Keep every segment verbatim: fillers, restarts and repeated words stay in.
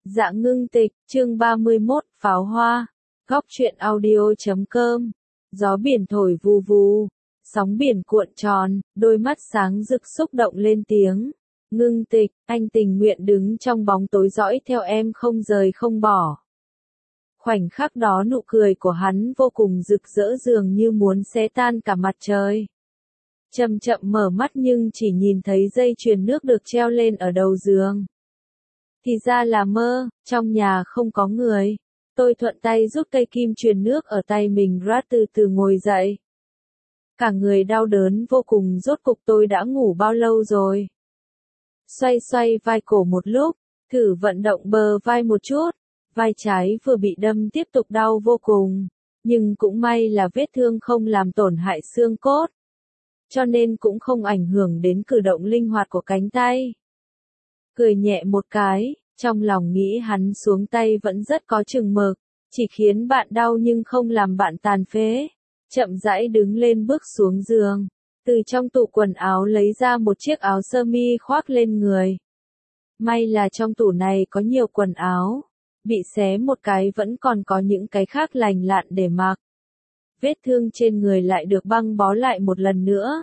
Dạ ngưng tịch, chương ba mươi mốt, pháo hoa. Góc truyện audio chấm com. Gió biển thổi vù vù, sóng biển cuộn tròn, đôi mắt sáng rực xúc động lên tiếng. Ngưng tịch, anh tình nguyện đứng trong bóng tối dõi theo em không rời không bỏ. Khoảnh khắc đó nụ cười của hắn vô cùng rực rỡ dường như muốn xé tan cả mặt trời. Chậm chậm mở mắt nhưng chỉ nhìn thấy dây chuyền nước được treo lên ở đầu giường. Thì ra là mơ, trong nhà không có người. Tôi thuận tay rút cây kim chuyền nước ở tay mình ra từ từ ngồi dậy. Cả người đau đớn vô cùng, rốt cục tôi đã ngủ bao lâu rồi. Xoay xoay vai cổ một lúc, thử vận động bờ vai một chút. Vai trái vừa bị đâm tiếp tục đau vô cùng. Nhưng cũng may là vết thương không làm tổn hại xương cốt. Cho nên cũng không ảnh hưởng đến cử động linh hoạt của cánh tay. Cười nhẹ một cái, trong lòng nghĩ hắn xuống tay vẫn rất có chừng mực, chỉ khiến bạn đau nhưng không làm bạn tàn phế. Chậm rãi đứng lên bước xuống giường, từ trong tủ quần áo lấy ra một chiếc áo sơ mi khoác lên người. May là trong tủ này có nhiều quần áo, bị xé một cái vẫn còn có những cái khác lành lặn để mặc. Vết thương trên người lại được băng bó lại một lần nữa.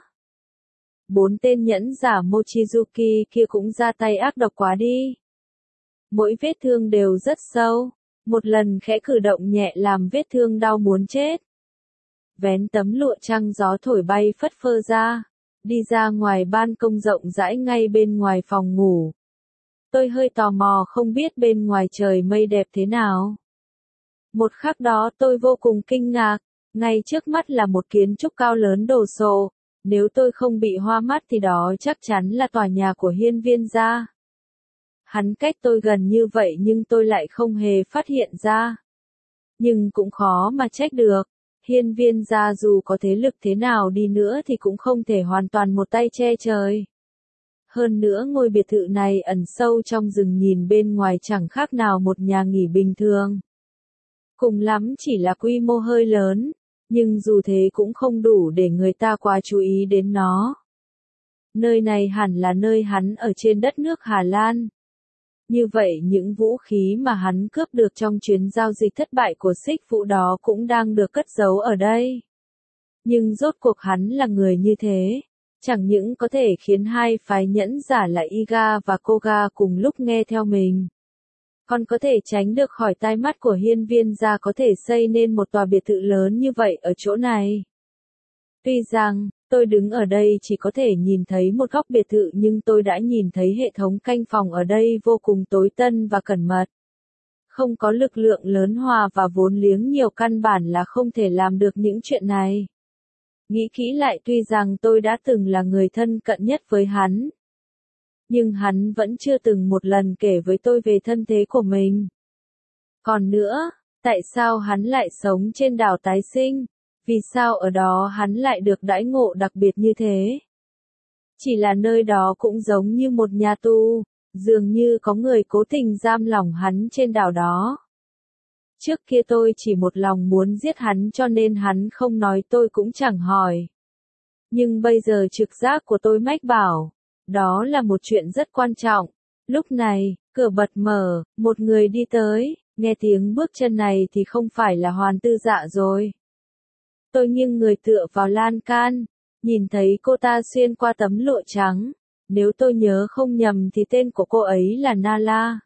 Bốn tên nhẫn giả Mochizuki kia cũng ra tay ác độc quá đi. Mỗi vết thương đều rất sâu, một lần khẽ cử động nhẹ làm vết thương đau muốn chết. Vén tấm lụa trăng gió thổi bay phất phơ ra, đi ra ngoài ban công rộng rãi ngay bên ngoài phòng ngủ. Tôi hơi tò mò không biết bên ngoài trời mây đẹp thế nào. Một khắc đó tôi vô cùng kinh ngạc, ngay trước mắt là một kiến trúc cao lớn đồ sộ. Nếu tôi không bị hoa mắt thì đó chắc chắn là tòa nhà của Hiên Viên gia. Hắn cách tôi gần như vậy nhưng tôi lại không hề phát hiện ra. Nhưng cũng khó mà trách được. Hiên Viên gia dù có thế lực thế nào đi nữa thì cũng không thể hoàn toàn một tay che trời. Hơn nữa ngôi biệt thự này ẩn sâu trong rừng, nhìn bên ngoài chẳng khác nào một nhà nghỉ bình thường. Cùng lắm chỉ là quy mô hơi lớn. Nhưng dù thế cũng không đủ để người ta quá chú ý đến nó. Nơi này hẳn là nơi hắn ở trên đất nước Hà Lan. Như vậy những vũ khí mà hắn cướp được trong chuyến giao dịch thất bại của Xích Vũ đó cũng đang được cất giấu ở đây. Nhưng rốt cuộc hắn là người như thế, chẳng những có thể khiến hai phái nhẫn giả là Iga và Koga cùng lúc nghe theo mình. Còn có thể tránh được khỏi tai mắt của Hiên Viên gia, có thể xây nên một tòa biệt thự lớn như vậy ở chỗ này. Tuy rằng, tôi đứng ở đây chỉ có thể nhìn thấy một góc biệt thự nhưng tôi đã nhìn thấy hệ thống canh phòng ở đây vô cùng tối tân và cẩn mật. Không có lực lượng lớn hòa và vốn liếng nhiều căn bản là không thể làm được những chuyện này. Nghĩ kỹ lại, tuy rằng tôi đã từng là người thân cận nhất với hắn. Nhưng hắn vẫn chưa từng một lần kể với tôi về thân thế của mình. Còn nữa, tại sao hắn lại sống trên đảo tái sinh? Vì sao ở đó hắn lại được đãi ngộ đặc biệt như thế? Chỉ là nơi đó cũng giống như một nhà tù, dường như có người cố tình giam lỏng hắn trên đảo đó. Trước kia tôi chỉ một lòng muốn giết hắn cho nên hắn không nói tôi cũng chẳng hỏi. Nhưng bây giờ trực giác của tôi mách bảo, đó là một chuyện rất quan trọng. Lúc này, cửa bật mở, một người đi tới, nghe tiếng bước chân này thì không phải là Hoàn Tư Dạ rồi. Tôi nghiêng người tựa vào lan can, nhìn thấy cô ta xuyên qua tấm lụa trắng. Nếu tôi nhớ không nhầm thì tên của cô ấy là Nala.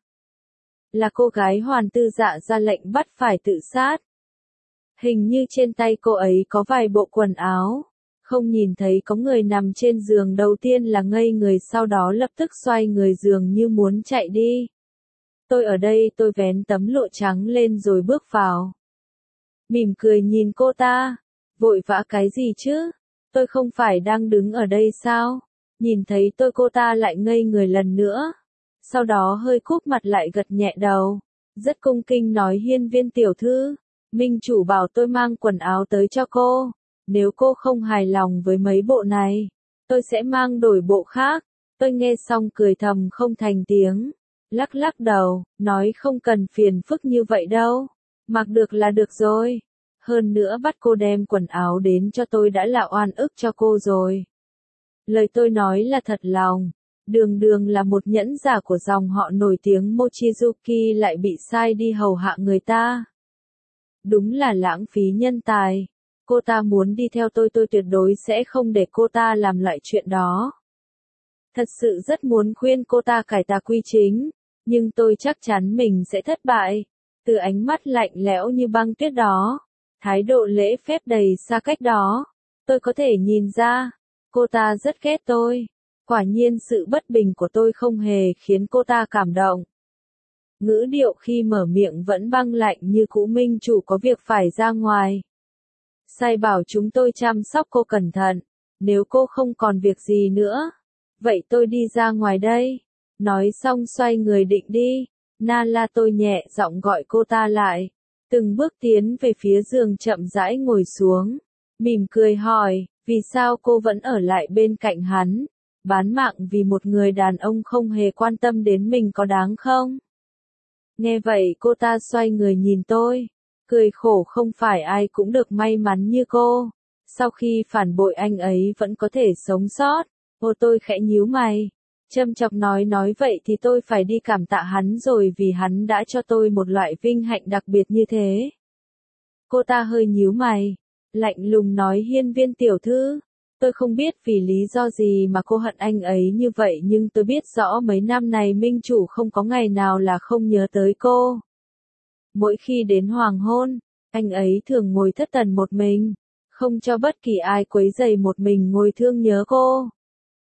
Là cô gái Hoàn Tư Dạ ra lệnh bắt phải tự sát. Hình như trên tay cô ấy có vài bộ quần áo. Không nhìn thấy có người nằm trên giường, đầu tiên là ngây người, sau đó lập tức xoay người giường như muốn chạy đi. Tôi ở đây, tôi vén tấm lụa trắng lên rồi bước vào. Mỉm cười nhìn cô ta. Vội vã cái gì chứ? Tôi không phải đang đứng ở đây sao? Nhìn thấy tôi cô ta lại ngây người lần nữa. Sau đó hơi cúp mặt lại gật nhẹ đầu. Rất cung kính nói, Hiên Viên tiểu thư, minh chủ bảo tôi mang quần áo tới cho cô. Nếu cô không hài lòng với mấy bộ này, tôi sẽ mang đổi bộ khác. Tôi nghe xong cười thầm không thành tiếng. Lắc lắc đầu, nói không cần phiền phức như vậy đâu. Mặc được là được rồi. Hơn nữa bắt cô đem quần áo đến cho tôi đã là oan ức cho cô rồi. Lời tôi nói là thật lòng. Đường đường là một nhẫn giả của dòng họ nổi tiếng Mochizuki lại bị sai đi hầu hạ người ta. Đúng là lãng phí nhân tài. Cô ta muốn đi theo tôi tôi tuyệt đối sẽ không để cô ta làm loại chuyện đó. Thật sự rất muốn khuyên cô ta cải tà quy chính, nhưng tôi chắc chắn mình sẽ thất bại. Từ ánh mắt lạnh lẽo như băng tuyết đó, thái độ lễ phép đầy xa cách đó, tôi có thể nhìn ra, cô ta rất ghét tôi. Quả nhiên sự bất bình của tôi không hề khiến cô ta cảm động. Ngữ điệu khi mở miệng vẫn băng lạnh như cũ. Minh chủ có việc phải ra ngoài. Sai bảo chúng tôi chăm sóc cô cẩn thận, nếu cô không còn việc gì nữa, vậy tôi đi ra ngoài đây. Nói xong xoay người định đi, Nala tôi nhẹ giọng gọi cô ta lại, từng bước tiến về phía giường chậm rãi ngồi xuống, mỉm cười hỏi, vì sao cô vẫn ở lại bên cạnh hắn, bán mạng vì một người đàn ông không hề quan tâm đến mình có đáng không? Nghe vậy cô ta xoay người nhìn tôi, cười khổ, không phải ai cũng được may mắn như cô. Sau khi phản bội anh ấy vẫn có thể sống sót. Ô tôi khẽ nhíu mày. Châm chọc nói nói vậy thì tôi phải đi cảm tạ hắn rồi vì hắn đã cho tôi một loại vinh hạnh đặc biệt như thế. Cô ta hơi nhíu mày. Lạnh lùng nói, Hiên Viên tiểu thư. Tôi không biết vì lý do gì mà cô hận anh ấy như vậy nhưng tôi biết rõ mấy năm này minh chủ không có ngày nào là không nhớ tới cô. Mỗi khi đến hoàng hôn, anh ấy thường ngồi thất thần một mình, không cho bất kỳ ai quấy rầy, một mình ngồi thương nhớ cô.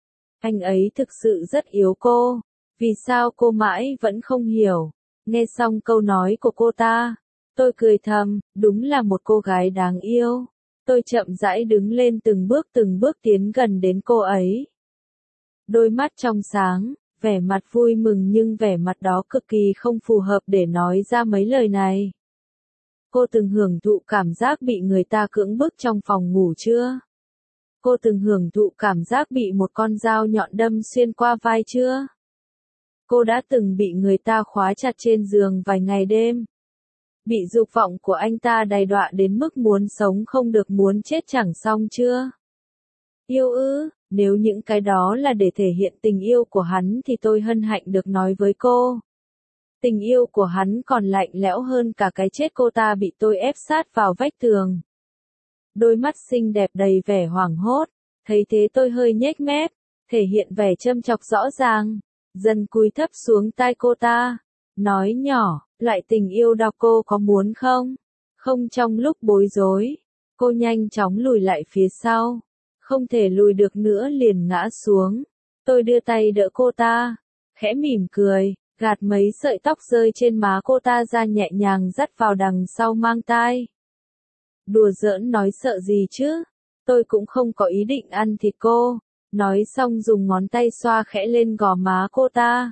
Anh ấy thực sự rất yếu cô, vì sao cô mãi vẫn không hiểu. Nghe xong câu nói của cô ta, tôi cười thầm, đúng là một cô gái đáng yêu. Tôi chậm rãi đứng lên, từng bước từng bước tiến gần đến cô ấy. Đôi mắt trong sáng, vẻ mặt vui mừng nhưng vẻ mặt đó cực kỳ không phù hợp để nói ra mấy lời này. Cô từng hưởng thụ cảm giác bị người ta cưỡng bức trong phòng ngủ chưa? Cô từng hưởng thụ cảm giác bị một con dao nhọn đâm xuyên qua vai chưa? Cô đã từng bị người ta khóa chặt trên giường vài ngày đêm. Bị dục vọng của anh ta đày đọa đến mức muốn sống không được, muốn chết chẳng xong chưa? Yêu ư, nếu những cái đó là để thể hiện tình yêu của hắn thì tôi hân hạnh được nói với cô. Tình yêu của hắn còn lạnh lẽo hơn cả cái chết cô ta bị tôi ép sát vào vách tường. Đôi mắt xinh đẹp đầy vẻ hoảng hốt, thấy thế tôi hơi nhếch mép, thể hiện vẻ châm chọc rõ ràng, dần cúi thấp xuống tai cô ta, nói nhỏ, loại tình yêu đó cô có muốn không? Không. Trong lúc bối rối, cô nhanh chóng lùi lại phía sau, không thể lùi được nữa liền ngã xuống. Tôi đưa tay đỡ cô ta, khẽ mỉm cười, gạt mấy sợi tóc rơi trên má cô ta ra, nhẹ nhàng dắt vào đằng sau mang tai. Đùa giỡn nói sợ gì chứ, tôi cũng không có ý định ăn thịt cô. Nói xong dùng ngón tay xoa khẽ lên gò má cô ta.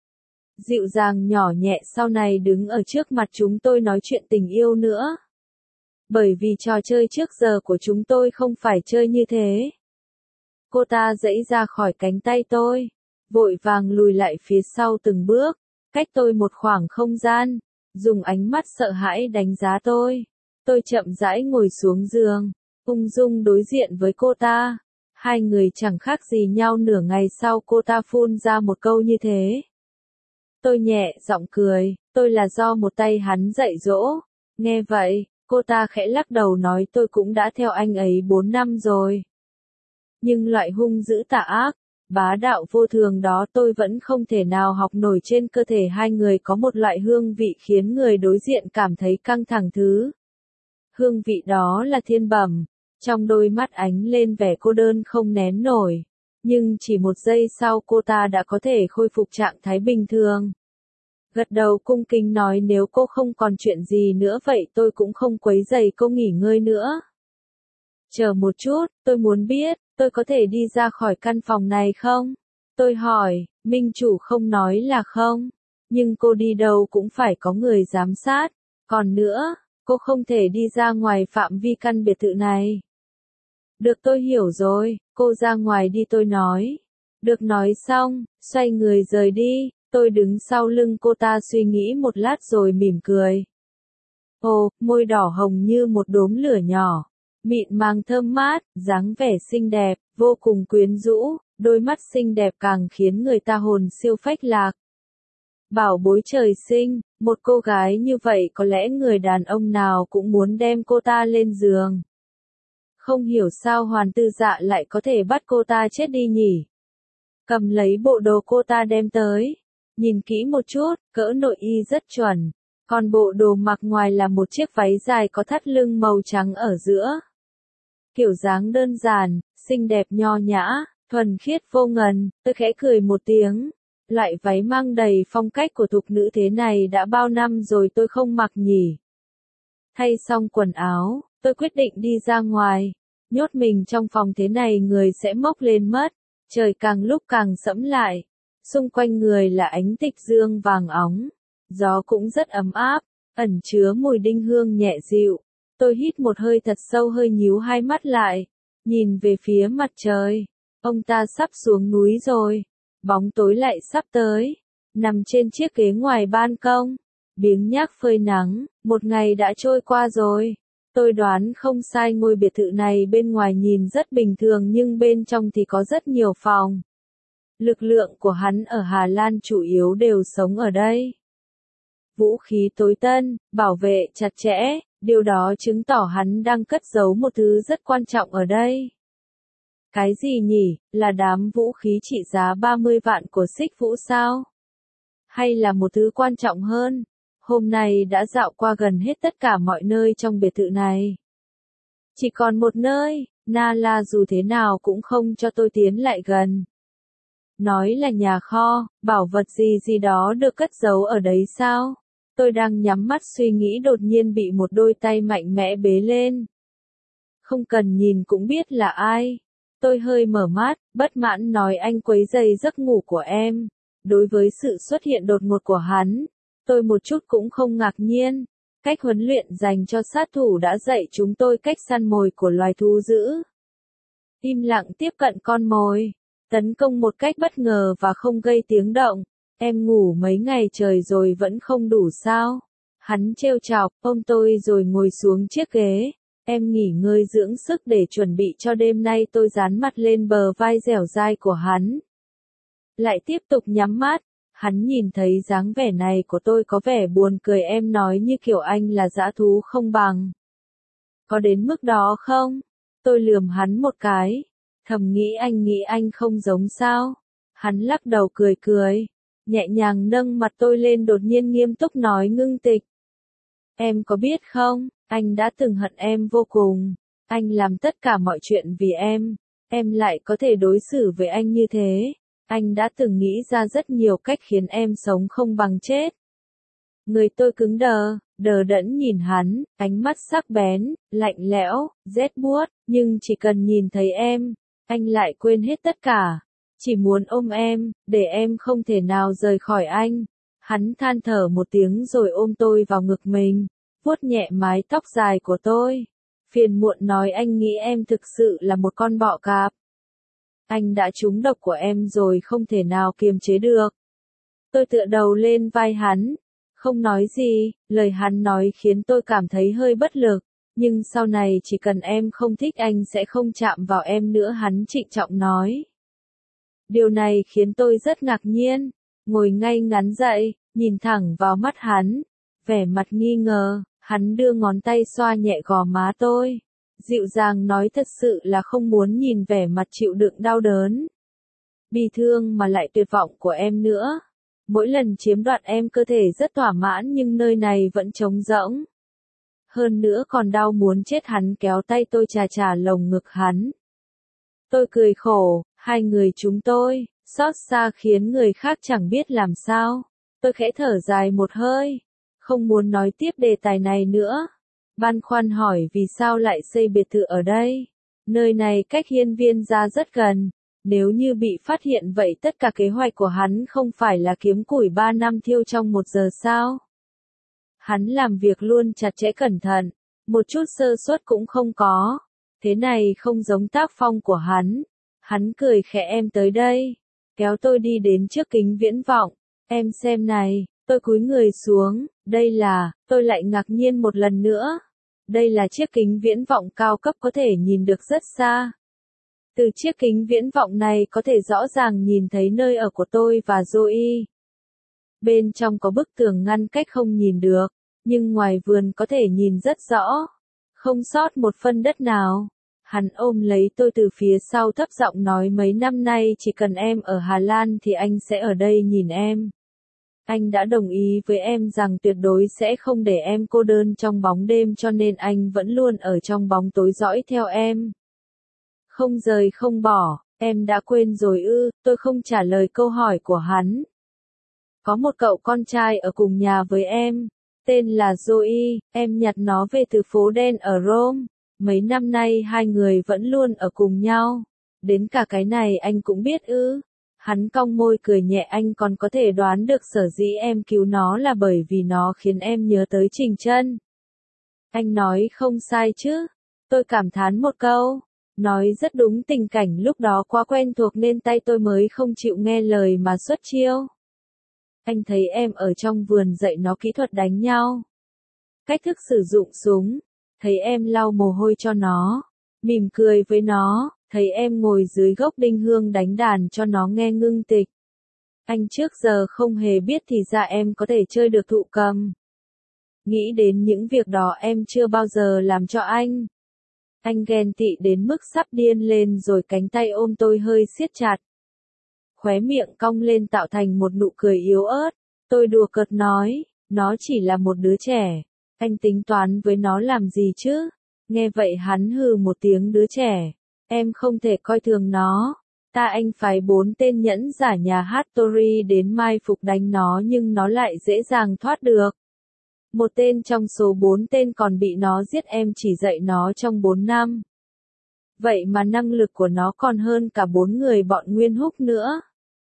Dịu dàng nhỏ nhẹ, sau này đứng ở trước mặt chúng tôi nói chuyện tình yêu nữa. Bởi vì trò chơi trước giờ của chúng tôi không phải chơi như thế. Cô ta giãy ra khỏi cánh tay tôi, vội vàng lùi lại phía sau từng bước, cách tôi một khoảng không gian, dùng ánh mắt sợ hãi đánh giá tôi. Tôi chậm rãi ngồi xuống giường, ung dung đối diện với cô ta. Hai người chẳng khác gì nhau. Nửa ngày sau cô ta phun ra một câu như thế. Tôi nhẹ giọng cười, tôi là do một tay hắn dạy dỗ. Nghe vậy, cô ta khẽ lắc đầu nói, tôi cũng đã theo anh ấy bốn năm rồi. Nhưng loại hung dữ tà ác, bá đạo vô thường đó tôi vẫn không thể nào học nổi. Trên cơ thể hai người có một loại hương vị khiến người đối diện cảm thấy căng thẳng. Thứ hương vị đó là thiên bẩm. Trong đôi mắt ánh lên vẻ cô đơn không nén nổi. Nhưng chỉ một giây sau cô ta đã có thể khôi phục trạng thái bình thường. Gật đầu cung kính nói, nếu cô không còn chuyện gì nữa vậy tôi cũng không quấy rầy cô nghỉ ngơi nữa. Chờ một chút, tôi muốn biết, tôi có thể đi ra khỏi căn phòng này không? Tôi hỏi, minh chủ không nói là không. Nhưng cô đi đâu cũng phải có người giám sát. Còn nữa, cô không thể đi ra ngoài phạm vi căn biệt thự này. Được, tôi hiểu rồi, cô ra ngoài đi, tôi nói. Được. Nói xong, xoay người rời đi, tôi đứng sau lưng cô ta suy nghĩ một lát rồi mỉm cười. Ồ, môi đỏ hồng như một đốm lửa nhỏ, mịn màng thơm mát, dáng vẻ xinh đẹp, vô cùng quyến rũ, đôi mắt xinh đẹp càng khiến người ta hồn siêu phách lạc. Bảo bối trời sinh, một cô gái như vậy có lẽ người đàn ông nào cũng muốn đem cô ta lên giường. Không hiểu sao Hoàn Tư Dạ lại có thể bắt cô ta chết đi nhỉ. Cầm lấy bộ đồ cô ta đem tới. Nhìn kỹ một chút, cỡ nội y rất chuẩn. Còn bộ đồ mặc ngoài là một chiếc váy dài có thắt lưng màu trắng ở giữa. Kiểu dáng đơn giản, xinh đẹp nho nhã, thuần khiết vô ngần, tôi khẽ cười một tiếng. Loại váy mang đầy phong cách của thục nữ thế này đã bao năm rồi tôi không mặc nhỉ. Thay xong quần áo, tôi quyết định đi ra ngoài. Nhốt mình trong phòng thế này người sẽ mốc lên mất. Trời càng lúc càng sẫm lại. Xung quanh người là ánh tịch dương vàng óng. Gió cũng rất ấm áp, ẩn chứa mùi đinh hương nhẹ dịu. Tôi hít một hơi thật sâu, hơi nhíu hai mắt lại. Nhìn về phía mặt trời. Ông ta sắp xuống núi rồi. Bóng tối lại sắp tới. Nằm trên chiếc ghế ngoài ban công. Biếng nhác phơi nắng. Một ngày đã trôi qua rồi. Tôi đoán không sai, ngôi biệt thự này bên ngoài nhìn rất bình thường nhưng bên trong thì có rất nhiều phòng. Lực lượng của hắn ở Hà Lan chủ yếu đều sống ở đây. Vũ khí tối tân, bảo vệ chặt chẽ, điều đó chứng tỏ hắn đang cất giấu một thứ rất quan trọng ở đây. Cái gì nhỉ, là đám vũ khí trị giá ba mươi vạn của Xích Vũ sao? Hay là một thứ quan trọng hơn? Hôm nay đã dạo qua gần hết tất cả mọi nơi trong biệt thự này. Chỉ còn một nơi, Nala dù thế nào cũng không cho tôi tiến lại gần. Nói là nhà kho, bảo vật gì gì đó được cất giấu ở đấy sao? Tôi đang nhắm mắt suy nghĩ đột nhiên bị một đôi tay mạnh mẽ bế lên. Không cần nhìn cũng biết là ai. Tôi hơi mở mắt, bất mãn nói anh quấy rầy giấc ngủ của em. Đối với sự xuất hiện đột ngột của hắn, tôi một chút cũng không ngạc nhiên. Cách huấn luyện dành cho sát thủ đã dạy chúng tôi cách săn mồi của loài thú dữ. Im lặng tiếp cận con mồi, tấn công một cách bất ngờ và không gây tiếng động. Em ngủ mấy ngày trời rồi vẫn không đủ sao? Hắn trêu chọc, ôm tôi rồi ngồi xuống chiếc ghế. Em nghỉ ngơi dưỡng sức để chuẩn bị cho đêm nay. Tôi dán mặt lên bờ vai dẻo dai của hắn. Lại tiếp tục nhắm mắt. Hắn nhìn thấy dáng vẻ này của tôi có vẻ buồn cười, em nói như kiểu anh là dã thú không bằng. Có đến mức đó không? Tôi lườm hắn một cái. Thầm nghĩ anh nghĩ anh không giống sao? Hắn lắc đầu cười cười. Nhẹ nhàng nâng mặt tôi lên, đột nhiên nghiêm túc nói ngưng tịch. Em có biết không, anh đã từng hận em vô cùng. Anh làm tất cả mọi chuyện vì em. Em lại có thể đối xử với anh như thế. Anh đã từng nghĩ ra rất nhiều cách khiến em sống không bằng chết. Người tôi cứng đờ, đờ đẫn nhìn hắn, ánh mắt sắc bén, lạnh lẽo, rét buốt, nhưng chỉ cần nhìn thấy em, anh lại quên hết tất cả. Chỉ muốn ôm em, để em không thể nào rời khỏi anh. Hắn than thở một tiếng rồi ôm tôi vào ngực mình, vuốt nhẹ mái tóc dài của tôi. Phiền muộn nói anh nghĩ em thực sự là một con bọ cạp. Anh đã trúng độc của em rồi, không thể nào kiềm chế được. Tôi tựa đầu lên vai hắn, không nói gì, lời hắn nói khiến tôi cảm thấy hơi bất lực. Nhưng sau này chỉ cần em không thích anh sẽ không chạm vào em nữa, hắn trịnh trọng nói. Điều này khiến tôi rất ngạc nhiên, ngồi ngay ngắn dậy, nhìn thẳng vào mắt hắn, vẻ mặt nghi ngờ, hắn đưa ngón tay xoa nhẹ gò má tôi, dịu dàng nói thật sự là không muốn nhìn vẻ mặt chịu đựng đau đớn, bi thương mà lại tuyệt vọng của em nữa. Mỗi lần chiếm đoạt em cơ thể rất thỏa mãn nhưng nơi này vẫn trống rỗng. Hơn nữa còn đau muốn chết. Hắn kéo tay tôi chà chà lồng ngực hắn. Tôi cười khổ, hai người chúng tôi, xót xa khiến người khác chẳng biết làm sao. Tôi khẽ thở dài một hơi, không muốn nói tiếp đề tài này nữa. Băn khoăn hỏi vì sao lại xây biệt thự ở đây. Nơi này cách hiên viên ra rất gần. Nếu như bị phát hiện vậy tất cả kế hoạch của hắn không phải là kiếm củi ba năm thiêu trong một giờ sao? Hắn làm việc luôn chặt chẽ cẩn thận, một chút sơ suất cũng không có. Thế này không giống tác phong của hắn. Hắn cười khẽ em tới đây. Kéo tôi đi đến trước kính viễn vọng. Em xem này, tôi cúi người xuống. Đây là, tôi lại ngạc nhiên một lần nữa. Đây là chiếc kính viễn vọng cao cấp có thể nhìn được rất xa. Từ chiếc kính viễn vọng này có thể rõ ràng nhìn thấy nơi ở của tôi và Zoe. Bên trong có bức tường ngăn cách không nhìn được, nhưng ngoài vườn có thể nhìn rất rõ. Không sót một phân đất nào. Hắn ôm lấy tôi từ phía sau thấp giọng nói mấy năm nay chỉ cần em ở Hà Lan thì anh sẽ ở đây nhìn em. Anh đã đồng ý với em rằng tuyệt đối sẽ không để em cô đơn trong bóng đêm cho nên anh vẫn luôn ở trong bóng tối dõi theo em. Không rời không bỏ, em đã quên rồi ư, tôi không trả lời câu hỏi của hắn. Có một cậu con trai ở cùng nhà với em, tên là Zoe, em nhặt nó về từ phố đen ở Rome. Mấy năm nay hai người vẫn luôn ở cùng nhau. Đến cả cái này anh cũng biết ư. Hắn cong môi cười nhẹ, anh còn có thể đoán được sở dĩ em cứu nó là bởi vì nó khiến em nhớ tới Trình Chân. Anh nói không sai chứ. Tôi cảm thán một câu. Nói rất đúng, tình cảnh lúc đó quá quen thuộc nên tay tôi mới không chịu nghe lời mà xuất chiêu. Anh thấy em ở trong vườn dạy nó kỹ thuật đánh nhau. Cách thức sử dụng súng. Thấy em lau mồ hôi cho nó. Mỉm cười với nó. Thấy em ngồi dưới gốc đinh hương đánh đàn cho nó nghe ngưng tịch. Anh trước giờ không hề biết thì ra em có thể chơi được thụ cầm. Nghĩ đến những việc đó em chưa bao giờ làm cho anh. Anh ghen tị đến mức sắp điên lên rồi cánh tay ôm tôi hơi siết chặt. Khóe miệng cong lên tạo thành một nụ cười yếu ớt. Tôi đùa cợt nói, nó chỉ là một đứa trẻ. Anh tính toán với nó làm gì chứ? Nghe vậy hắn hừ một tiếng, đứa trẻ. Em không thể coi thường nó. Ta anh phái bốn tên nhẫn giả nhà Hattori đến mai phục đánh nó nhưng nó lại dễ dàng thoát được. Một tên trong số bốn tên còn bị nó giết, em chỉ dạy nó trong bốn năm. Vậy mà năng lực của nó còn hơn cả bốn người bọn Nguyên Húc nữa.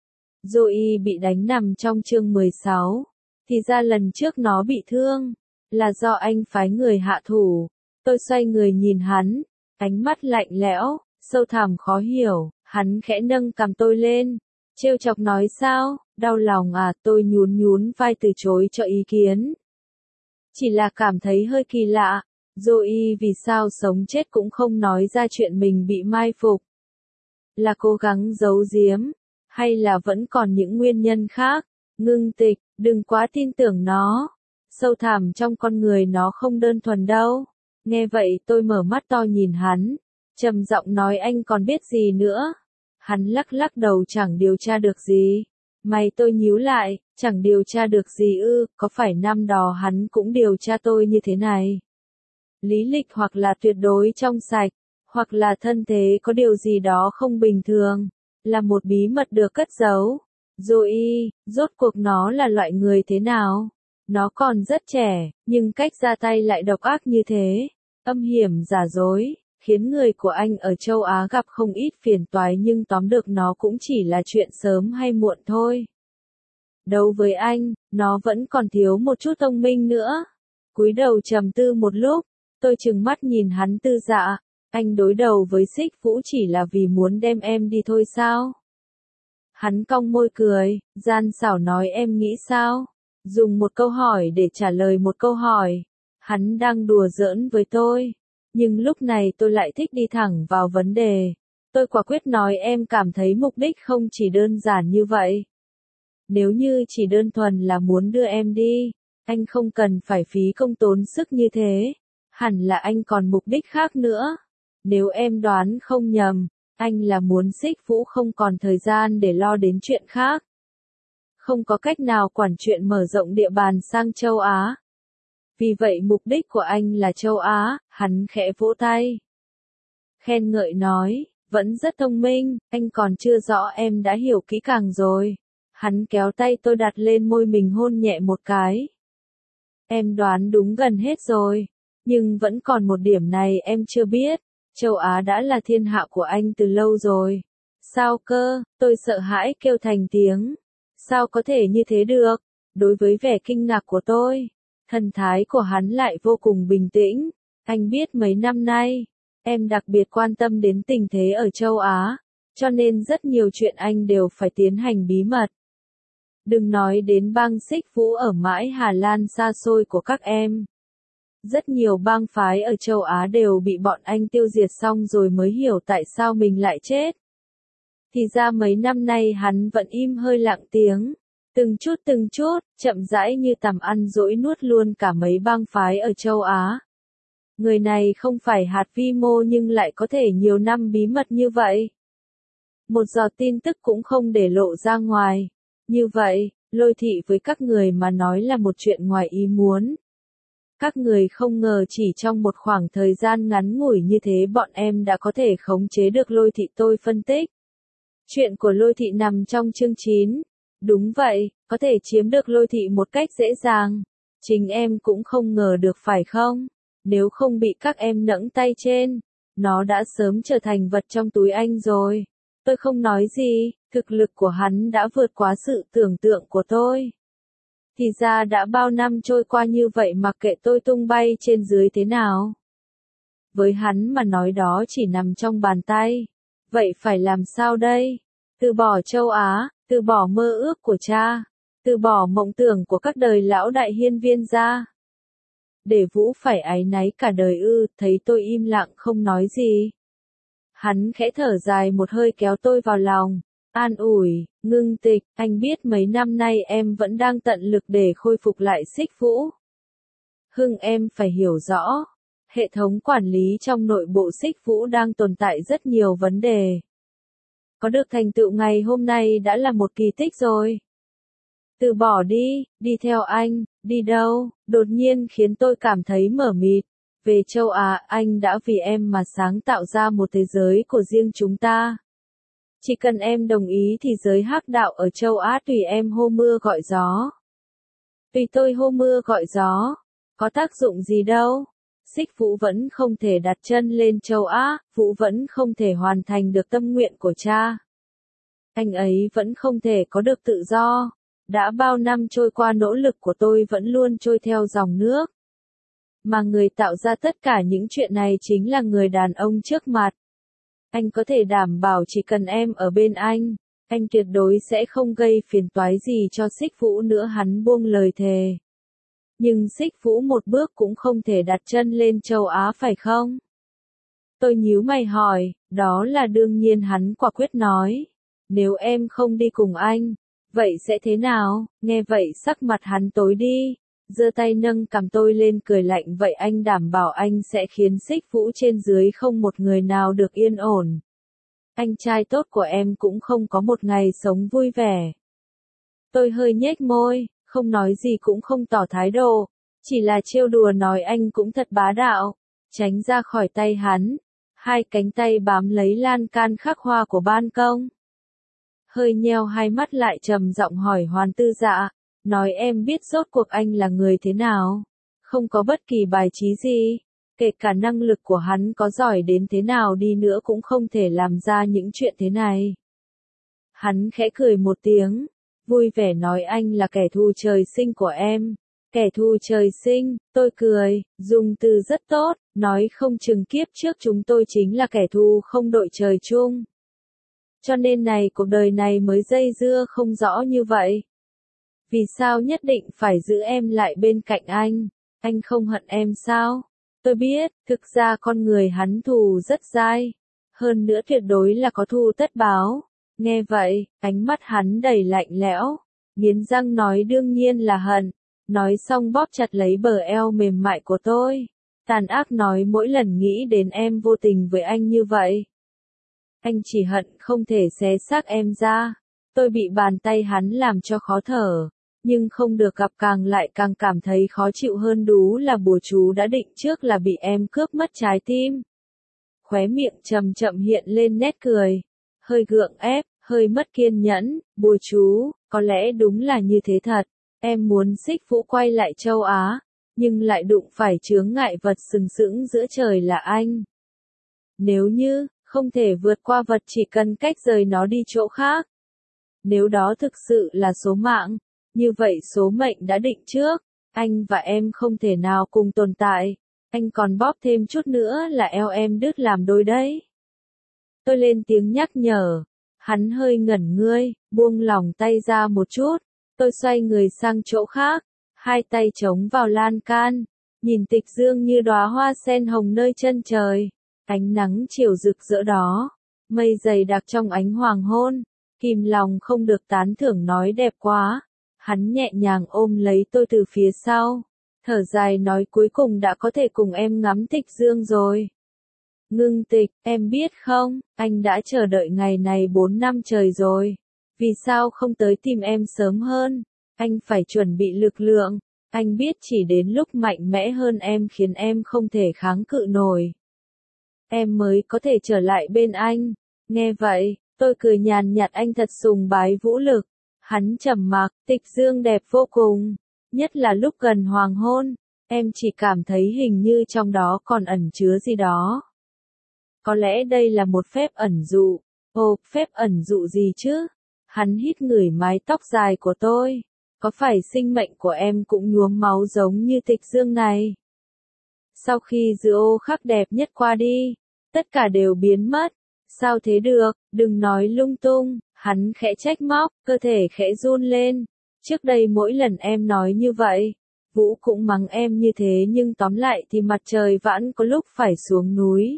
Zoe bị đánh nằm trong chương mười sáu. Thì ra lần trước nó bị thương. Là do anh phái người hạ thủ. Tôi xoay người nhìn hắn. Ánh mắt lạnh lẽo, sâu thẳm khó hiểu. Hắn khẽ nâng cằm tôi lên. Trêu chọc nói sao, đau lòng à, tôi nhún nhún vai từ chối cho ý kiến. Chỉ là cảm thấy hơi kỳ lạ. Zoe vì sao sống chết cũng không nói ra chuyện mình bị mai phục. Là cố gắng giấu giếm. Hay là vẫn còn những nguyên nhân khác. Ngưng tịch, đừng quá tin tưởng nó. Sâu thẳm trong con người nó không đơn thuần đâu. Nghe vậy tôi mở mắt to nhìn hắn. Trầm giọng nói, anh còn biết gì nữa? Hắn lắc lắc đầu, chẳng điều tra được gì. Mày tôi nhíu lại, chẳng điều tra được gì ư, có phải năm đó hắn cũng điều tra tôi như thế này? Lý lịch hoặc là tuyệt đối trong sạch, hoặc là thân thế có điều gì đó không bình thường, là một bí mật được cất giấu. Zoe, rốt cuộc nó là loại người thế nào? Nó còn rất trẻ, nhưng cách ra tay lại độc ác như thế, âm hiểm giả dối, khiến người của anh ở châu Á gặp không ít phiền toái, nhưng tóm được nó cũng chỉ là chuyện sớm hay muộn thôi. Đấu với anh, nó vẫn còn thiếu một chút thông minh nữa. Cúi đầu trầm tư một lúc, tôi trừng mắt nhìn hắn tư dạ, anh đối đầu với Xích Vũ chỉ là vì muốn đem em đi thôi sao? Hắn cong môi cười, gian xảo nói, em nghĩ sao? Dùng một câu hỏi để trả lời một câu hỏi. Hắn đang đùa giỡn với tôi. Nhưng lúc này tôi lại thích đi thẳng vào vấn đề. Tôi quả quyết nói, em cảm thấy mục đích không chỉ đơn giản như vậy. Nếu như chỉ đơn thuần là muốn đưa em đi, anh không cần phải phí công tốn sức như thế. Hẳn là anh còn mục đích khác nữa. Nếu em đoán không nhầm, anh là muốn Xích Vũ không còn thời gian để lo đến chuyện khác. Không có cách nào quản chuyện mở rộng địa bàn sang châu Á. Vì vậy mục đích của anh là châu Á. Hắn khẽ vỗ tay. Khen ngợi nói, vẫn rất thông minh, anh còn chưa rõ em đã hiểu kỹ càng rồi. Hắn kéo tay tôi đặt lên môi mình hôn nhẹ một cái. Em đoán đúng gần hết rồi. Nhưng vẫn còn một điểm này em chưa biết. Châu Á đã là thiên hạ của anh từ lâu rồi. Sao cơ, tôi sợ hãi kêu thành tiếng. Sao có thể như thế được? Đối với vẻ kinh ngạc của tôi, thần thái của hắn lại vô cùng bình tĩnh. Anh biết mấy năm nay, em đặc biệt quan tâm đến tình thế ở châu Á, cho nên rất nhiều chuyện anh đều phải tiến hành bí mật. Đừng nói đến bang Xích Vũ ở mãi Hà Lan xa xôi của các em. Rất nhiều bang phái ở châu Á đều bị bọn anh tiêu diệt xong rồi mới hiểu tại sao mình lại chết. Thì ra mấy năm nay hắn vẫn im hơi lặng tiếng. Từng chút từng chút, chậm rãi như tằm ăn dỗi nuốt luôn cả mấy bang phái ở châu Á. Người này không phải hạt vi mô nhưng lại có thể nhiều năm bí mật như vậy. Một giọt tin tức cũng không để lộ ra ngoài. Như vậy, Lôi Thị với các người mà nói là một chuyện ngoài ý muốn. Các người không ngờ chỉ trong một khoảng thời gian ngắn ngủi như thế bọn em đã có thể khống chế được Lôi Thị. Tôi phân tích. Chuyện của Lôi Thị nằm trong chương chín. Đúng vậy, có thể chiếm được Lôi Thị một cách dễ dàng. Chính em cũng không ngờ được phải không? Nếu không bị các em nẫng tay trên, nó đã sớm trở thành vật trong túi anh rồi. Tôi không nói gì, thực lực của hắn đã vượt quá sự tưởng tượng của tôi. Thì ra đã bao năm trôi qua như vậy mặc kệ tôi tung bay trên dưới thế nào. Với hắn mà nói đó chỉ nằm trong bàn tay. Vậy phải làm sao đây? Từ bỏ châu Á, từ bỏ mơ ước của cha, từ bỏ mộng tưởng của các đời lão đại hiên viên gia. Để Vũ phải áy náy cả đời ư? Thấy tôi im lặng không nói gì. Hắn khẽ thở dài một hơi kéo tôi vào lòng, an ủi, Ngưng Tịch, anh biết mấy năm nay em vẫn đang tận lực để khôi phục lại Xích Vũ. Hưng em phải hiểu rõ, hệ thống quản lý trong nội bộ Xích Vũ đang tồn tại rất nhiều vấn đề. Có được thành tựu ngày hôm nay đã là một kỳ tích rồi. Từ bỏ đi, đi theo anh, đi đâu, đột nhiên khiến tôi cảm thấy mờ mịt. Về châu Á, anh đã vì em mà sáng tạo ra một thế giới của riêng chúng ta. Chỉ cần em đồng ý thì giới hắc đạo ở châu Á tùy em hô mưa gọi gió. Tùy tôi hô mưa gọi gió, có tác dụng gì đâu. Xích Vũ vẫn không thể đặt chân lên châu Á, Vũ vẫn không thể hoàn thành được tâm nguyện của cha. Anh ấy vẫn không thể có được tự do. Đã bao năm trôi qua nỗ lực của tôi vẫn luôn trôi theo dòng nước. Mà người tạo ra tất cả những chuyện này chính là người đàn ông trước mặt. Anh có thể đảm bảo chỉ cần em ở bên anh, anh tuyệt đối sẽ không gây phiền toái gì cho Xích Vũ nữa, hắn buông lời thề. Nhưng Xích Vũ một bước cũng không thể đặt chân lên châu Á phải không? Tôi nhíu mày hỏi, đó là đương nhiên, hắn quả quyết nói. Nếu em không đi cùng anh, vậy sẽ thế nào? Nghe vậy sắc mặt hắn tối đi. Giơ tay nâng cằm tôi lên cười lạnh, vậy anh đảm bảo anh sẽ khiến Xích Vũ trên dưới không một người nào được yên ổn. Anh trai tốt của em cũng không có một ngày sống vui vẻ. Tôi hơi nhếch môi, không nói gì cũng không tỏ thái độ, chỉ là trêu đùa nói anh cũng thật bá đạo. Tránh ra khỏi tay hắn, hai cánh tay bám lấy lan can khắc hoa của ban công. Hơi nheo hai mắt lại trầm giọng hỏi Hoàn Tư Dạ. Nói em biết rốt cuộc anh là người thế nào. Không có bất kỳ bài trí gì. Kể cả năng lực của hắn có giỏi đến thế nào đi nữa cũng không thể làm ra những chuyện thế này. Hắn khẽ cười một tiếng. Vui vẻ nói anh là kẻ thù trời sinh của em. Kẻ thù trời sinh, tôi cười, dùng từ rất tốt, nói không chừng kiếp trước chúng tôi chính là kẻ thù không đội trời chung. Cho nên này cuộc đời này mới dây dưa không rõ như vậy. Vì sao nhất định phải giữ em lại bên cạnh anh? Anh không hận em sao? Tôi biết, thực ra con người hắn thù rất dai. Hơn nữa tuyệt đối là có thù tất báo. Nghe vậy, ánh mắt hắn đầy lạnh lẽo. Nghiến răng nói đương nhiên là hận. Nói xong bóp chặt lấy bờ eo mềm mại của tôi. Tàn ác nói mỗi lần nghĩ đến em vô tình với anh như vậy. Anh chỉ hận không thể xé xác em ra. Tôi bị bàn tay hắn làm cho khó thở. Nhưng không được gặp càng lại càng cảm thấy khó chịu hơn, đú là bùa chú đã định trước là bị em cướp mất trái tim. Khóe miệng chậm chậm hiện lên nét cười. Hơi gượng ép, hơi mất kiên nhẫn, bùa chú, có lẽ đúng là như thế thật. Em muốn Xích Vũ quay lại châu Á, nhưng lại đụng phải chướng ngại vật sừng sững giữa trời là anh. Nếu như, không thể vượt qua vật chỉ cần cách rời nó đi chỗ khác. Nếu đó thực sự là số mạng, như vậy số mệnh đã định trước, anh và em không thể nào cùng tồn tại. Anh còn bóp thêm chút nữa là eo em đứt làm đôi đấy. Tôi lên tiếng nhắc nhở. Hắn hơi ngẩn ngươi, buông lỏng tay ra một chút. Tôi xoay người sang chỗ khác, hai tay chống vào lan can, nhìn Tịch Dương như đóa hoa sen hồng nơi chân trời, ánh nắng chiều rực rỡ đó, mây dày đặc trong ánh hoàng hôn, kìm lòng không được tán thưởng nói đẹp quá. Hắn nhẹ nhàng ôm lấy tôi từ phía sau, thở dài nói cuối cùng đã có thể cùng em ngắm Tịch Dương rồi. Ngưng Tịch, em biết không, anh đã chờ đợi ngày này bốn năm trời rồi. Vì sao không tới tìm em sớm hơn? Anh phải chuẩn bị lực lượng. Anh biết chỉ đến lúc mạnh mẽ hơn em khiến em không thể kháng cự nổi. Em mới có thể trở lại bên anh. Nghe vậy, tôi cười nhàn nhạt anh thật sùng bái vũ lực. Hắn trầm mặc, Tịch Dương đẹp vô cùng. Nhất là lúc gần hoàng hôn, em chỉ cảm thấy hình như trong đó còn ẩn chứa gì đó. Có lẽ đây là một phép ẩn dụ. Ồ, phép ẩn dụ gì chứ? Hắn hít ngửi mái tóc dài của tôi. Có phải sinh mệnh của em cũng nhuốm máu giống như Tịch Dương này? Sau khi dư ô khắc đẹp nhất qua đi, tất cả đều biến mất. Sao thế được, đừng nói lung tung, hắn khẽ trách móc, cơ thể khẽ run lên. Trước đây mỗi lần em nói như vậy, Vũ cũng mắng em như thế nhưng tóm lại thì mặt trời vẫn có lúc phải xuống núi.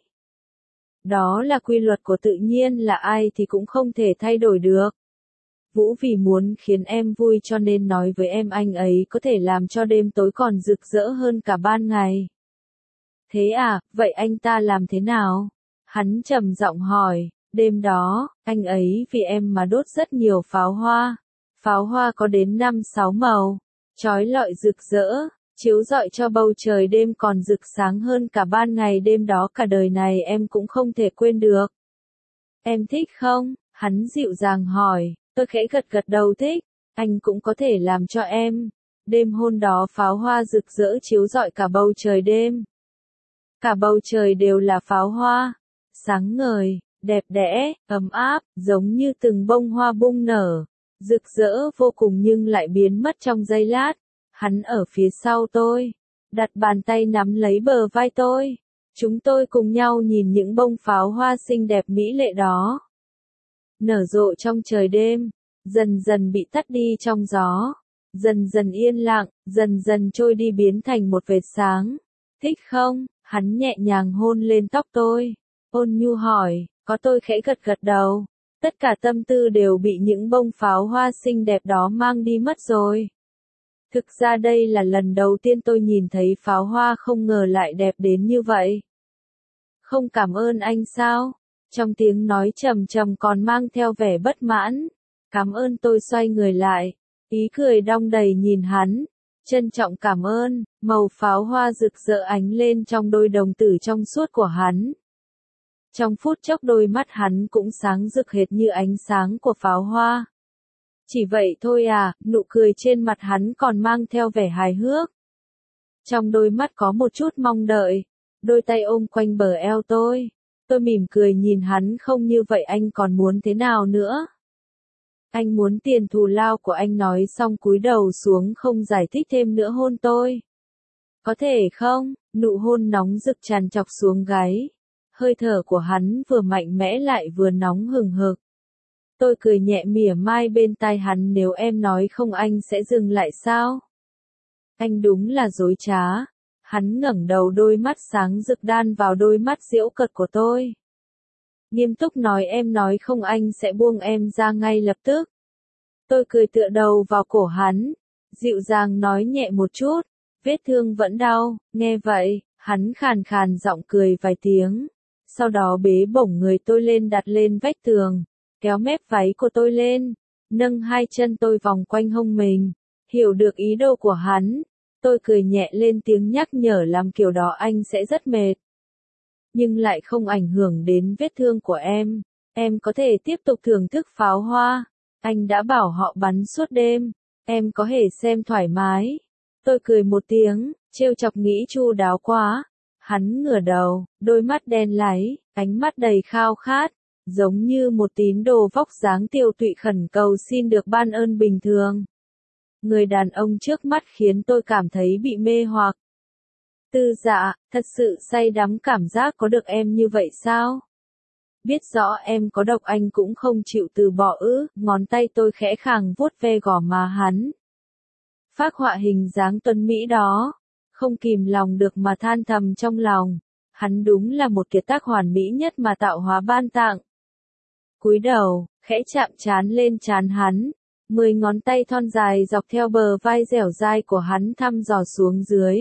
Đó là quy luật của tự nhiên là ai thì cũng không thể thay đổi được. Vũ vì muốn khiến em vui cho nên nói với em anh ấy có thể làm cho đêm tối còn rực rỡ hơn cả ban ngày. Thế à, vậy anh ta làm thế nào? Hắn trầm giọng hỏi, đêm đó, anh ấy vì em mà đốt rất nhiều pháo hoa. Pháo hoa có đến năm sáu màu, chói lọi rực rỡ, chiếu rọi cho bầu trời đêm còn rực sáng hơn cả ban ngày đêm đó cả đời này em cũng không thể quên được. Em thích không? Hắn dịu dàng hỏi, tôi khẽ gật gật đầu thích, anh cũng có thể làm cho em. Đêm hôm đó pháo hoa rực rỡ chiếu rọi cả bầu trời đêm. Cả bầu trời đều là pháo hoa, sáng ngời, đẹp đẽ, ấm áp, giống như từng bông hoa bung nở, rực rỡ vô cùng nhưng lại biến mất trong giây lát. Hắn ở phía sau tôi, đặt bàn tay nắm lấy bờ vai tôi. Chúng tôi cùng nhau nhìn những bông pháo hoa xinh đẹp mỹ lệ đó. Nở rộ trong trời đêm, dần dần bị tắt đi trong gió, dần dần yên lặng, dần dần trôi đi biến thành một vệt sáng. Thích không? Hắn nhẹ nhàng hôn lên tóc tôi, ôn nhu hỏi, có tôi khẽ gật gật đầu. Tất cả tâm tư đều bị những bông pháo hoa xinh đẹp đó mang đi mất rồi. Thực ra đây là lần đầu tiên tôi nhìn thấy pháo hoa không ngờ lại đẹp đến như vậy. Không cảm ơn anh sao? Trong tiếng nói trầm trầm còn mang theo vẻ bất mãn. Cảm ơn tôi xoay người lại, ý cười đong đầy nhìn hắn. Trân trọng cảm ơn, màu pháo hoa rực rỡ ánh lên trong đôi đồng tử trong suốt của hắn. Trong phút chốc đôi mắt hắn cũng sáng rực hệt như ánh sáng của pháo hoa. Chỉ vậy thôi à, nụ cười trên mặt hắn còn mang theo vẻ hài hước. Trong đôi mắt có một chút mong đợi, đôi tay ôm quanh bờ eo tôi. Tôi mỉm cười nhìn hắn không như vậy anh còn muốn thế nào nữa? Anh muốn tiền thù lao của anh nói xong cúi đầu xuống không giải thích thêm nữa hôn tôi. Có thể không? Nụ hôn nóng rực tràn trọc xuống gáy. Hơi thở của hắn vừa mạnh mẽ lại vừa nóng hừng hực. Tôi cười nhẹ mỉa mai bên tai hắn nếu em nói không anh sẽ dừng lại sao? Anh đúng là dối trá. Hắn ngẩng đầu đôi mắt sáng rực đan vào đôi mắt giễu cợt của tôi. Nghiêm túc nói em nói không anh sẽ buông em ra ngay lập tức. Tôi cười tựa đầu vào cổ hắn. Dịu dàng nói nhẹ một chút. Vết thương vẫn đau, nghe vậy, hắn khàn khàn giọng cười vài tiếng. Sau đó bế bổng người tôi lên đặt lên vách tường. Kéo mép váy của tôi lên. Nâng hai chân tôi vòng quanh hông mình. Hiểu được ý đồ của hắn. Tôi cười nhẹ lên tiếng nhắc nhở làm kiểu đó anh sẽ rất mệt. Nhưng lại không ảnh hưởng đến vết thương của em. Em có thể tiếp tục thưởng thức pháo hoa. Anh đã bảo họ bắn suốt đêm. Em có thể xem thoải mái. Tôi cười một tiếng, trêu chọc nghĩ chu đáo quá. Hắn ngửa đầu, đôi mắt đen láy, ánh mắt đầy khao khát. Giống như một tín đồ vóc dáng tiêu tụy khẩn cầu xin được ban ơn bình thường. Người đàn ông trước mắt khiến tôi cảm thấy bị mê hoặc. Tư Dạ, thật sự say đắm cảm giác có được em như vậy sao? Biết rõ em có độc anh cũng không chịu từ bỏ ư, ngón tay tôi khẽ khàng vuốt ve gò má hắn. Phác họa hình dáng tuấn Mỹ đó. không kìm lòng được mà than thầm trong lòng. Hắn đúng là một kiệt tác hoàn mỹ nhất mà tạo hóa ban tặng. Cúi đầu, khẽ chạm trán lên trán hắn. Mười ngón tay thon dài dọc theo bờ vai dẻo dai của hắn thăm dò xuống dưới.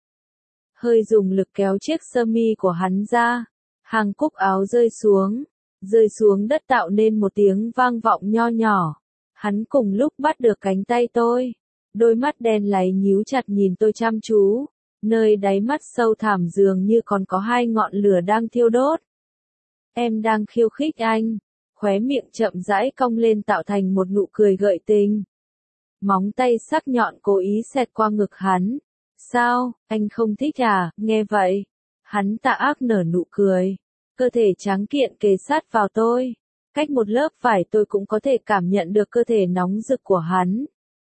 Hơi dùng lực kéo chiếc sơ mi của hắn ra. Hàng cúc áo rơi xuống. Rơi xuống đất tạo nên một tiếng vang vọng nho nhỏ. Hắn cùng lúc bắt được cánh tay tôi. Đôi mắt đen láy nhíu chặt nhìn tôi chăm chú. Nơi đáy mắt sâu thẳm dường như còn có hai ngọn lửa đang thiêu đốt. Em đang khiêu khích anh. Khóe miệng chậm rãi cong lên tạo thành một nụ cười gợi tình. Móng tay sắc nhọn cố ý xẹt qua ngực hắn. Sao, anh không thích à? Nghe vậy, hắn tà ác nở nụ cười. Cơ thể trắng kiện kề sát vào tôi. Cách một lớp vải tôi cũng có thể cảm nhận được cơ thể nóng rực của hắn.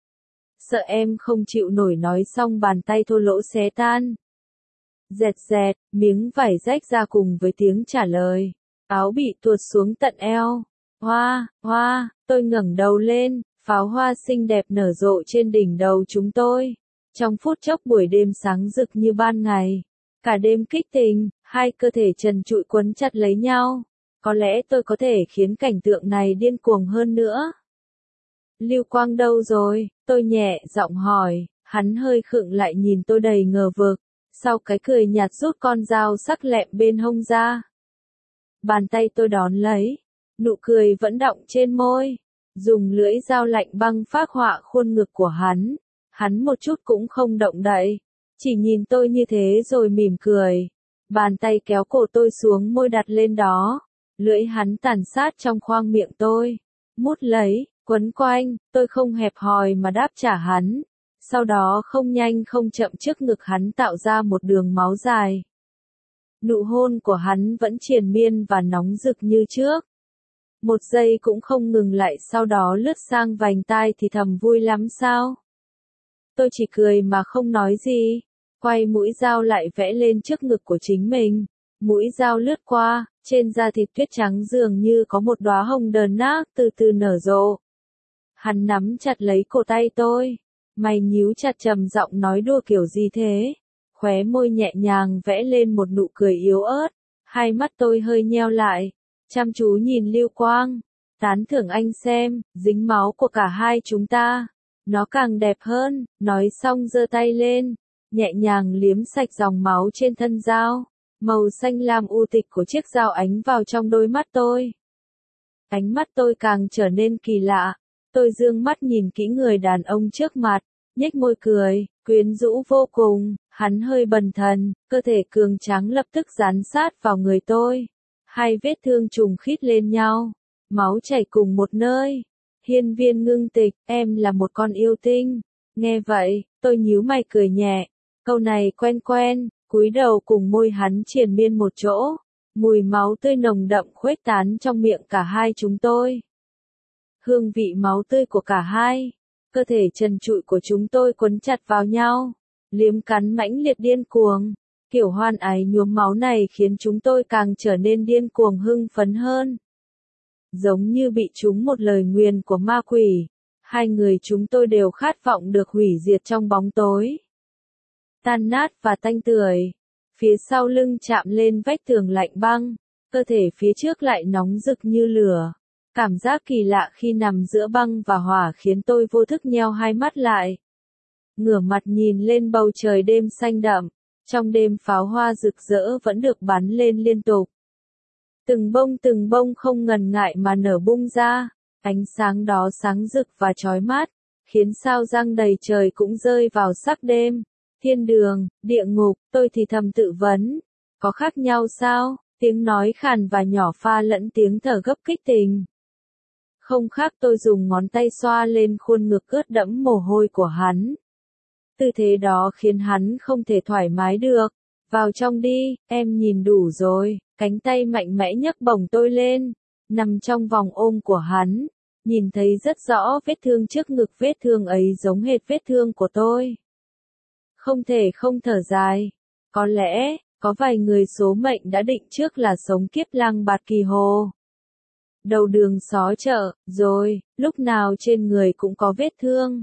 Sợ em không chịu nổi nói xong bàn tay thô lỗ xé tan. Dẹt dẹt, miếng vải rách ra cùng với tiếng trả lời. Áo bị tuột xuống tận eo. Hoa, hoa, tôi ngẩng đầu lên, pháo hoa xinh đẹp nở rộ trên đỉnh đầu chúng tôi. Trong phút chốc buổi đêm sáng rực như ban ngày. Cả đêm kích tình, hai cơ thể trần trụi quấn chặt lấy nhau. Có lẽ tôi có thể khiến cảnh tượng này điên cuồng hơn nữa. Lưu Quang đâu rồi? Tôi nhẹ giọng hỏi, hắn hơi khựng lại nhìn tôi đầy ngờ vực. Sau cái cười nhạt rút con dao sắc lẹm bên hông ra. Bàn tay tôi đón lấy, nụ cười vẫn đọng trên môi. Dùng lưỡi dao lạnh băng phác họa khuôn ngực của hắn. Hắn một chút cũng không động đậy. Chỉ nhìn tôi như thế rồi mỉm cười. Bàn tay kéo cổ tôi xuống môi đặt lên đó. Lưỡi hắn tàn sát trong khoang miệng tôi. Mút lấy, quấn quanh, tôi không hẹp hòi mà đáp trả hắn. Sau đó không nhanh không chậm trước ngực hắn tạo ra một đường máu dài. Nụ hôn của hắn vẫn triền miên và nóng rực như trước. Một giây cũng không ngừng lại sau đó lướt sang vành tai thì thầm vui lắm sao? Tôi chỉ cười mà không nói gì. Quay mũi dao lại vẽ lên trước ngực của chính mình. Mũi dao lướt qua, trên da thịt tuyết trắng dường như có một đóa hồng đờn nát từ từ nở rộ. Hắn nắm chặt lấy cổ tay tôi. Mày nhíu chặt trầm giọng nói đùa kiểu gì thế? Khóe môi nhẹ nhàng vẽ lên một nụ cười yếu ớt. Hai mắt tôi hơi nheo lại. Chăm chú nhìn Lưu Quang. Tán thưởng anh xem, dính máu của cả hai chúng ta. Nó càng đẹp hơn. Nói xong giơ tay lên. Nhẹ nhàng liếm sạch dòng máu trên thân dao. Màu xanh lam u tịch của chiếc dao ánh vào trong đôi mắt tôi. Ánh mắt tôi càng trở nên kỳ lạ. Tôi dương mắt nhìn kỹ người đàn ông trước mặt, nhếch môi cười, quyến rũ vô cùng. Hắn hơi bần thần, cơ thể cường tráng lập tức dán sát vào người tôi. Hai vết thương trùng khít lên nhau, máu chảy cùng một nơi. Hiên Viên ngưng tịch, em là một con yêu tinh. Nghe vậy, tôi nhíu mày cười nhẹ. Câu này quen quen, cúi đầu cùng môi hắn triền miên một chỗ. Mùi máu tươi nồng đậm khuếch tán trong miệng cả hai chúng tôi. Hương vị máu tươi của cả hai. Cơ thể trần trụi của chúng tôi quấn chặt vào nhau. Liếm cắn mãnh liệt điên cuồng. Kiểu hoan ái nhuốm máu này khiến chúng tôi càng trở nên điên cuồng hưng phấn hơn. Giống như bị trúng một lời nguyền của ma quỷ. Hai người chúng tôi đều khát vọng được hủy diệt trong bóng tối. Tan nát và tanh tưởi. Phía sau lưng chạm lên vách tường lạnh băng. Cơ thể phía trước lại nóng rực như lửa. Cảm giác kỳ lạ khi nằm giữa băng và hỏa khiến tôi vô thức nheo hai mắt lại. Ngửa mặt nhìn lên bầu trời đêm xanh đậm. Trong đêm pháo hoa rực rỡ vẫn được bắn lên liên tục. Từng bông từng bông không ngần ngại mà nở bung ra. Ánh sáng đó sáng rực và chói mắt. Khiến sao răng đầy trời cũng rơi vào sắc đêm. Thiên đường, địa ngục, tôi thì thầm tự vấn. Có khác nhau sao? Tiếng nói khàn và nhỏ pha lẫn tiếng thở gấp kích tình. Không khác, tôi dùng ngón tay xoa lên khuôn ngực ướt đẫm mồ hôi của hắn. Tư thế đó khiến hắn không thể thoải mái được. Vào trong đi, em nhìn đủ rồi. Cánh tay mạnh mẽ nhấc bổng tôi lên. Nằm trong vòng ôm của hắn. Nhìn thấy rất rõ vết thương trước ngực, vết thương ấy giống hệt vết thương của tôi. Không thể không thở dài. Có lẽ, có vài người số mệnh đã định trước là sống kiếp Lăng Bạt Kỳ Hồ. Đầu đường xó chợ, rồi, lúc nào trên người cũng có vết thương.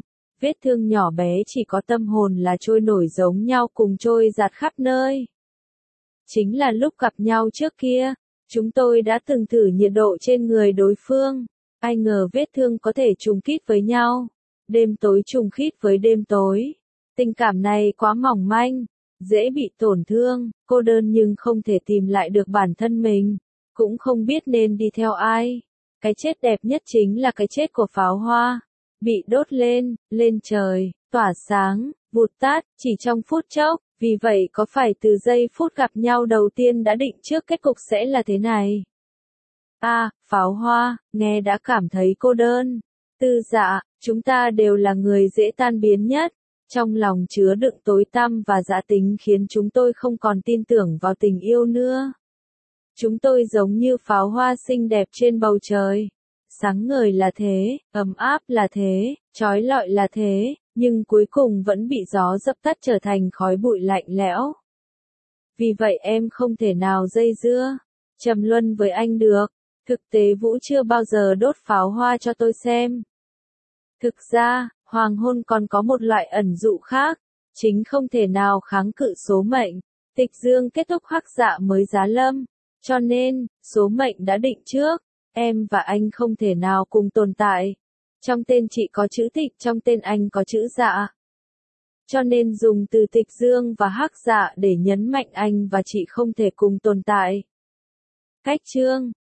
vết thương nhỏ bé chỉ có tâm hồn là trôi nổi giống nhau cùng trôi giạt khắp nơi. Chính là lúc gặp nhau trước kia, chúng tôi đã từng thử nhiệt độ trên người đối phương, ai ngờ vết thương có thể trùng khít với nhau, đêm tối trùng khít với đêm tối. Tình cảm này quá mỏng manh, dễ bị tổn thương, cô đơn nhưng không thể tìm lại được bản thân mình, cũng không biết nên đi theo ai. Cái chết đẹp nhất chính là cái chết của pháo hoa, bị đốt lên, lên trời, tỏa sáng, vụt tắt, chỉ trong phút chốc. Vì vậy có phải từ giây phút gặp nhau đầu tiên đã định trước kết cục sẽ là thế này? À, pháo hoa, nghe đã cảm thấy cô đơn. Tư Dạ, chúng ta đều là người dễ tan biến nhất. Trong lòng chứa đựng tối tăm và dã tính khiến chúng tôi không còn tin tưởng vào tình yêu nữa. Chúng tôi giống như pháo hoa xinh đẹp trên bầu trời. Sáng ngời là thế, ấm áp là thế, chói lọi là thế, nhưng cuối cùng vẫn bị gió dập tắt trở thành khói bụi lạnh lẽo. Vì vậy em không thể nào dây dưa, trầm luân với anh được. Thực tế Vũ chưa bao giờ đốt pháo hoa cho tôi xem. Thực ra, hoàng hôn còn có một loại ẩn dụ khác, chính không thể nào kháng cự số mệnh. Tịch dương kết thúc Hắc Dạ mới giá lâm, cho nên, số mệnh đã định trước, em và anh không thể nào cùng tồn tại. Trong tên chị có chữ Tịch, trong tên anh có chữ Dạ. Cho nên dùng từ Tịch Dương và Hắc Dạ để nhấn mạnh anh và chị không thể cùng tồn tại. Cách chương